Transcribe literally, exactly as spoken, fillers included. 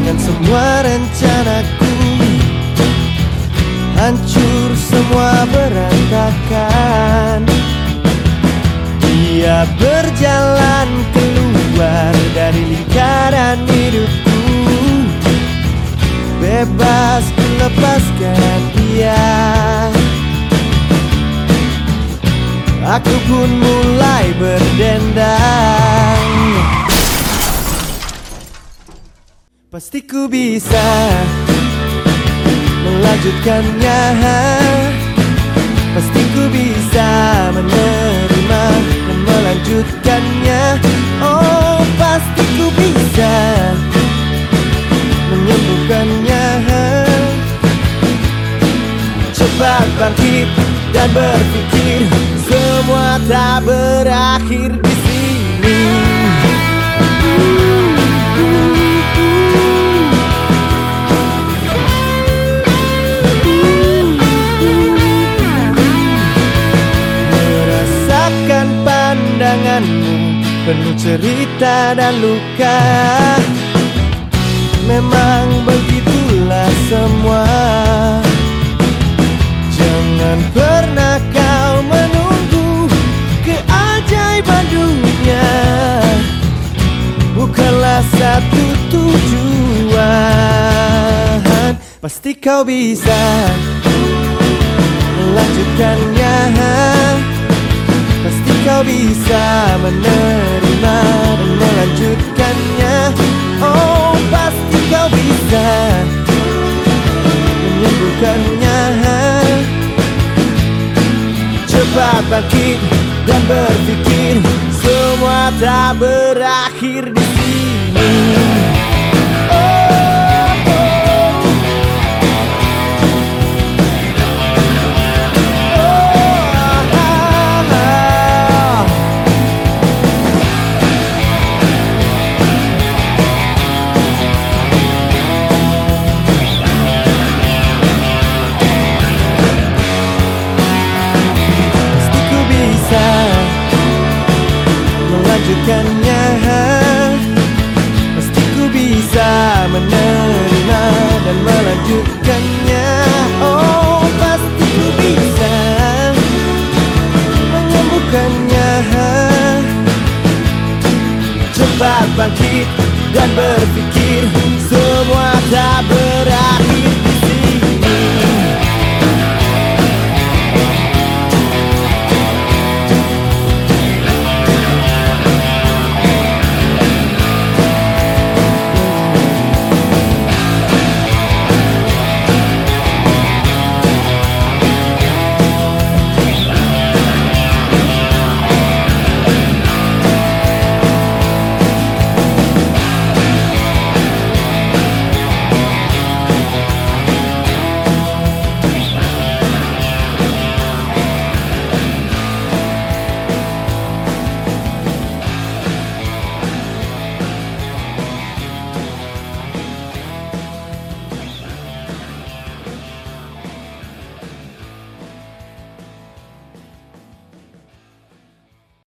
dengan semua rencanaku. Hancur semua berantakan. Dia berjalan keluar dari lingkaran hidupku. Bebas melepaskan dia. Aku pun mulai berdendang. Pasti ku bisa melanjutkannya. Pasti ku bisa menerima dan melanjutkannya. Oh, pasti ku bisa menyembuhkannya. Cepat bangkit dan berpikir, semua tak berakhir di sini. Merasakan pandanganmu penuh cerita dan luka. Memang begitulah semua. Jangan pernah kau menunggu keajaiban dunia. Bukanlah satu tujuan. Pasti kau bisa melanjutkannya. Pasti kau bisa menerima dan melanjutkannya. Oh, pasti kau bisa menyembuhkannya. Cepat bangkit dan berpikir, semua tak berakhir di sini. Melanjutkannya. Pasti ku bisa menerima dan melanjutkannya. Oh, pasti ku bisa menyembuhkannya. Cepat bangkit dan berpikir, semua tak